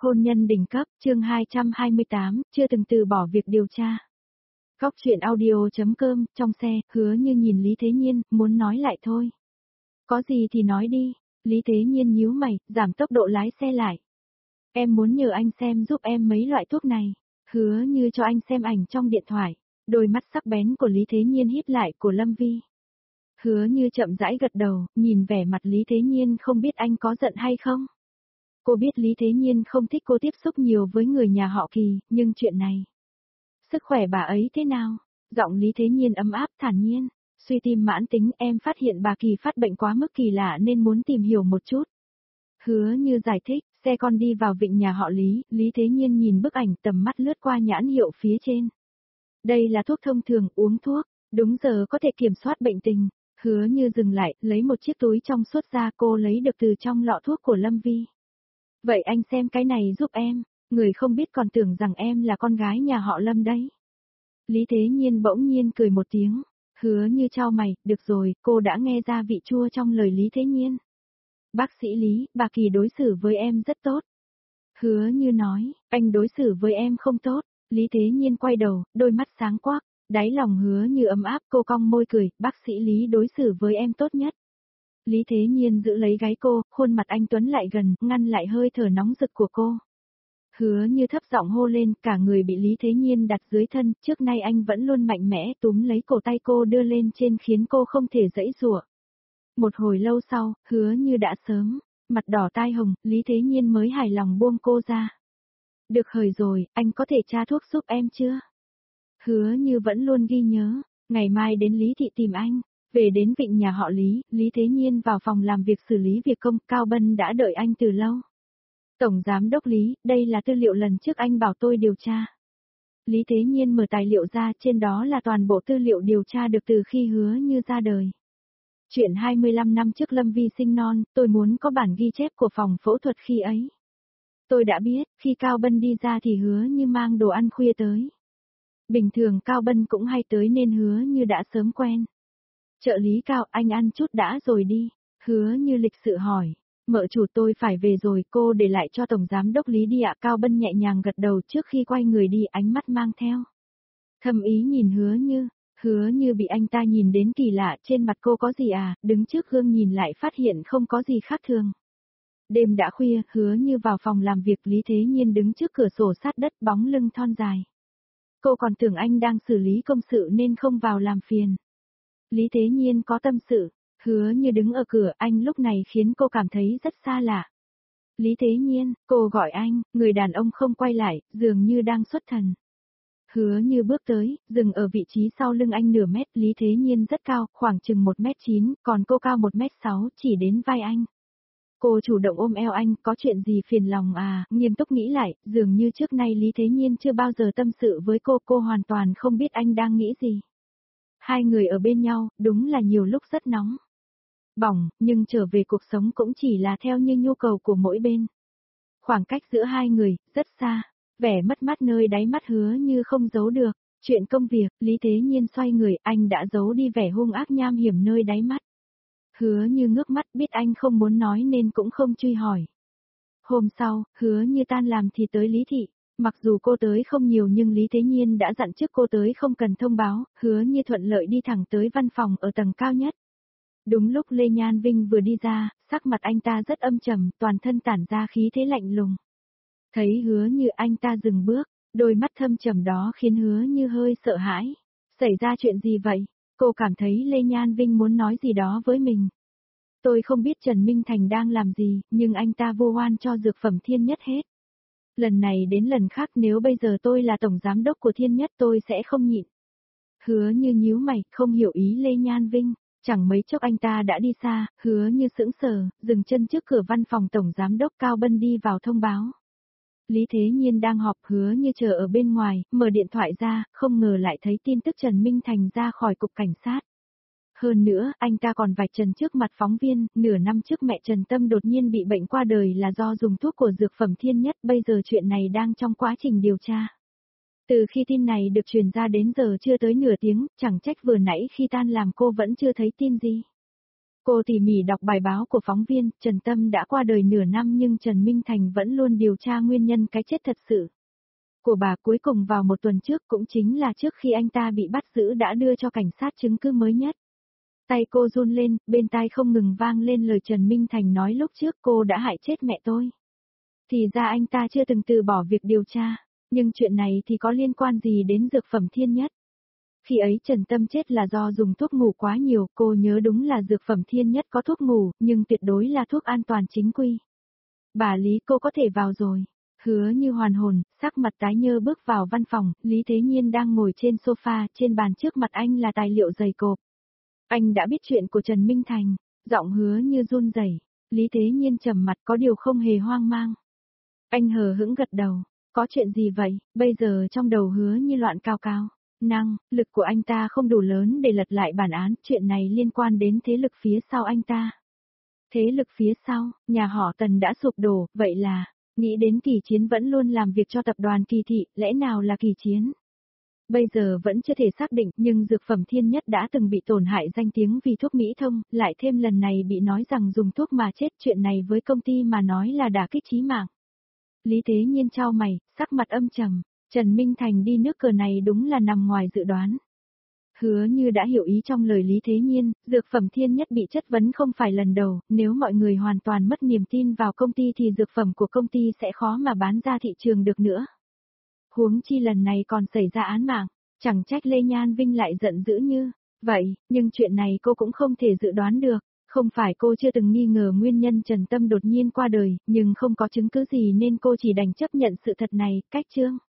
Hôn nhân đỉnh cấp, chương 228, chưa từng từ bỏ việc điều tra. Góc chuyện audio.com, trong xe, Hứa Như nhìn Lý Thế Nhiên, muốn nói lại thôi. Có gì thì nói đi, Lý Thế Nhiên nhíu mày, giảm tốc độ lái xe lại. Em muốn nhờ anh xem giúp em mấy loại thuốc này. Hứa Như cho anh xem ảnh trong điện thoại, đôi mắt sắc bén của Lý Thế Nhiên híp lại của Lâm Vi. Hứa Như chậm rãi gật đầu, nhìn vẻ mặt Lý Thế Nhiên không biết anh có giận hay không. Cô biết Lý Thế Nhiên không thích cô tiếp xúc nhiều với người nhà họ Kỳ, nhưng chuyện này. Sức khỏe bà ấy thế nào? Giọng Lý Thế Nhiên ấm áp thản nhiên. Suy tim mãn tính, em phát hiện bà Kỳ phát bệnh quá mức kỳ lạ nên muốn tìm hiểu một chút. Hứa Như giải thích, xe con đi vào vịnh nhà họ Lý, Lý Thế Nhiên nhìn bức ảnh, tầm mắt lướt qua nhãn hiệu phía trên. Đây là thuốc thông thường, uống thuốc, đúng giờ có thể kiểm soát bệnh tình. Hứa Như dừng lại, lấy một chiếc túi trong suốt ra, cô lấy được từ trong lọ thuốc của Lâm Vi. Vậy anh xem cái này giúp em, người không biết còn tưởng rằng em là con gái nhà họ Lâm đấy. Lý Thế Nhiên bỗng nhiên cười một tiếng, Hứa Như chau mày, được rồi, cô đã nghe ra vị chua trong lời Lý Thế Nhiên. Bác sĩ Lý, bà Kỳ đối xử với em rất tốt. Hứa Như nói, anh đối xử với em không tốt. Lý Thế Nhiên quay đầu, đôi mắt sáng quắc, đáy lòng Hứa Như ấm áp, cô cong môi cười, bác sĩ Lý đối xử với em tốt nhất. Lý Thế Nhiên giữ lấy gáy cô, khuôn mặt anh tuấn lại gần, ngăn lại hơi thở nóng rực của cô. Hứa Như thấp giọng hô lên, cả người bị Lý Thế Nhiên đặt dưới thân, trước nay anh vẫn luôn mạnh mẽ túm lấy cổ tay cô đưa lên trên khiến cô không thể giãy giụa. Một hồi lâu sau, Hứa Như đã sớm, mặt đỏ tai hồng, Lý Thế Nhiên mới hài lòng buông cô ra. Được hời rồi, anh có thể tra thuốc giúp em chưa? Hứa Như vẫn luôn ghi nhớ, ngày mai đến Lý Thị tìm anh. Về đến vịnh nhà họ Lý, Lý Thế Nhiên vào phòng làm việc xử lý việc công, Cao Bân đã đợi anh từ lâu. Tổng Giám đốc Lý, đây là tư liệu lần trước anh bảo tôi điều tra. Lý Thế Nhiên mở tài liệu ra, trên đó là toàn bộ tư liệu điều tra được từ khi Hứa Như ra đời. Chuyện 25 năm trước Lâm Vi sinh non, tôi muốn có bản ghi chép của phòng phẫu thuật khi ấy. Tôi đã biết, khi Cao Bân đi ra thì Hứa Như mang đồ ăn khuya tới. Bình thường Cao Bân cũng hay tới nên Hứa Như đã sớm quen. Trợ lý Cao, anh ăn chút đã rồi đi. Hứa Như lịch sự hỏi. Mợ chủ, tôi phải về rồi, cô để lại cho Tổng Giám đốc Lý đi ạ. Cao Bân nhẹ nhàng gật đầu trước khi quay người đi, ánh mắt mang theo thầm ý nhìn Hứa Như. Hứa Như bị anh ta nhìn đến kỳ lạ, trên mặt cô có gì à, đứng trước gương nhìn lại phát hiện không có gì khác thường. Đêm đã khuya, Hứa Như vào phòng làm việc, Lý Thế Nhiên đứng trước cửa sổ sát đất, bóng lưng thon dài. Cô còn tưởng anh đang xử lý công sự nên không vào làm phiền. Lý Thế Nhiên có tâm sự, Hứa Như đứng ở cửa, anh lúc này khiến cô cảm thấy rất xa lạ. Lý Thế Nhiên, cô gọi anh, người đàn ông không quay lại, dường như đang xuất thần. Hứa Như bước tới, dừng ở vị trí sau lưng anh nửa mét, Lý Thế Nhiên rất cao, khoảng chừng 1m9, còn cô cao 1m6, chỉ đến vai anh. Cô chủ động ôm eo anh, có chuyện gì phiền lòng à, nghiêm túc nghĩ lại, dường như trước nay Lý Thế Nhiên chưa bao giờ tâm sự với cô hoàn toàn không biết anh đang nghĩ gì. Hai người ở bên nhau, đúng là nhiều lúc rất nóng bỏng, nhưng trở về cuộc sống cũng chỉ là theo như nhu cầu của mỗi bên. Khoảng cách giữa hai người, rất xa, vẻ mất mát nơi đáy mắt Hứa Như không giấu được. Chuyện công việc, Lý Thế Nhiên xoay người, anh đã giấu đi vẻ hung ác nham hiểm nơi đáy mắt. Hứa Như ngước mắt, biết anh không muốn nói nên cũng không truy hỏi. Hôm sau, Hứa Như tan làm thì tới Lý Thị. Mặc dù cô tới không nhiều nhưng Lý Thế Nhiên đã dặn trước cô tới không cần thông báo, Hứa Như thuận lợi đi thẳng tới văn phòng ở tầng cao nhất. Đúng lúc Lê Nhan Vinh vừa đi ra, sắc mặt anh ta rất âm trầm, toàn thân tản ra khí thế lạnh lùng. Thấy Hứa Như, anh ta dừng bước, đôi mắt thâm trầm đó khiến Hứa Như hơi sợ hãi. Xảy ra chuyện gì vậy? Cô cảm thấy Lê Nhan Vinh muốn nói gì đó với mình. Tôi không biết Trần Minh Thành đang làm gì, nhưng anh ta vu oan cho dược phẩm Thiên Nhất hết. Lần này đến lần khác, nếu bây giờ tôi là tổng giám đốc của Thiên Nhất tôi sẽ không nhịn. Hứa Như nhíu mày, không hiểu ý Lê Nhan Vinh. Chẳng mấy chốc anh ta đã đi xa, Hứa Như sững sờ, dừng chân trước cửa văn phòng tổng giám đốc. Cao Bân đi vào thông báo. Lý Thế Nhiên đang họp, Hứa Như chờ ở bên ngoài, mở điện thoại ra, không ngờ lại thấy tin tức Trần Minh Thành ra khỏi cục cảnh sát. Hơn nữa, anh ta còn vạch trần trước mặt phóng viên, nửa năm trước mẹ Trần Tâm đột nhiên bị bệnh qua đời là do dùng thuốc của dược phẩm Thiên Nhất, bây giờ chuyện này đang trong quá trình điều tra. Từ khi tin này được truyền ra đến giờ chưa tới nửa tiếng, chẳng trách vừa nãy khi tan làm cô vẫn chưa thấy tin gì. Cô tỉ mỉ đọc bài báo của phóng viên, Trần Tâm đã qua đời nửa năm nhưng Trần Minh Thành vẫn luôn điều tra nguyên nhân cái chết thật sự của bà. Cuối cùng vào một tuần trước, cũng chính là trước khi anh ta bị bắt giữ, đã đưa cho cảnh sát chứng cứ mới nhất. Tay cô run lên, bên tai không ngừng vang lên lời Trần Minh Thành nói lúc trước cô đã hại chết mẹ tôi. Thì ra anh ta chưa từng từ bỏ việc điều tra, nhưng chuyện này thì có liên quan gì đến dược phẩm Thiên Nhất? Khi ấy Trần Tâm chết là do dùng thuốc ngủ quá nhiều, cô nhớ đúng là dược phẩm Thiên Nhất có thuốc ngủ, nhưng tuyệt đối là thuốc an toàn chính quy. Bà Lý, cô có thể vào rồi. Hứa Như hoàn hồn, sắc mặt tái nhơ bước vào văn phòng, Lý Thế Nhiên đang ngồi trên sofa, trên bàn trước mặt anh là tài liệu dày cộp. Anh đã biết chuyện của Trần Minh Thành, giọng Hứa Như run rẩy. Lý Thế Nhiên trầm mặt có điều không hề hoang mang. Anh hờ hững gật đầu, có chuyện gì vậy? Bây giờ trong đầu Hứa Như loạn cao cao. Lực của anh ta không đủ lớn để lật lại bản án, chuyện này liên quan đến thế lực phía sau anh ta. Thế lực phía sau, nhà họ Tần đã sụp đổ, vậy là, nghĩ đến Kỳ Chiến vẫn luôn làm việc cho tập đoàn Kỳ Thị, lẽ nào là Kỳ Chiến? Bây giờ vẫn chưa thể xác định, nhưng dược phẩm Thiên Nhất đã từng bị tổn hại danh tiếng vì thuốc mỹ thông, lại thêm lần này bị nói rằng dùng thuốc mà chết, chuyện này với công ty mà nói là đả kích chí mạng. Lý Thế Nhiên chau mày, sắc mặt âm trầm, Trần Minh Thành đi nước cờ này đúng là nằm ngoài dự đoán. Hứa Như đã hiểu ý trong lời Lý Thế Nhiên, dược phẩm Thiên Nhất bị chất vấn không phải lần đầu, nếu mọi người hoàn toàn mất niềm tin vào công ty thì dược phẩm của công ty sẽ khó mà bán ra thị trường được nữa. Huống chi lần này còn xảy ra án mạng, chẳng trách Lê Nhan Vinh lại giận dữ như vậy, nhưng chuyện này cô cũng không thể dự đoán được. Không phải cô chưa từng nghi ngờ nguyên nhân Trần Tâm đột nhiên qua đời, nhưng không có chứng cứ gì nên cô chỉ đành chấp nhận sự thật này. Cách chương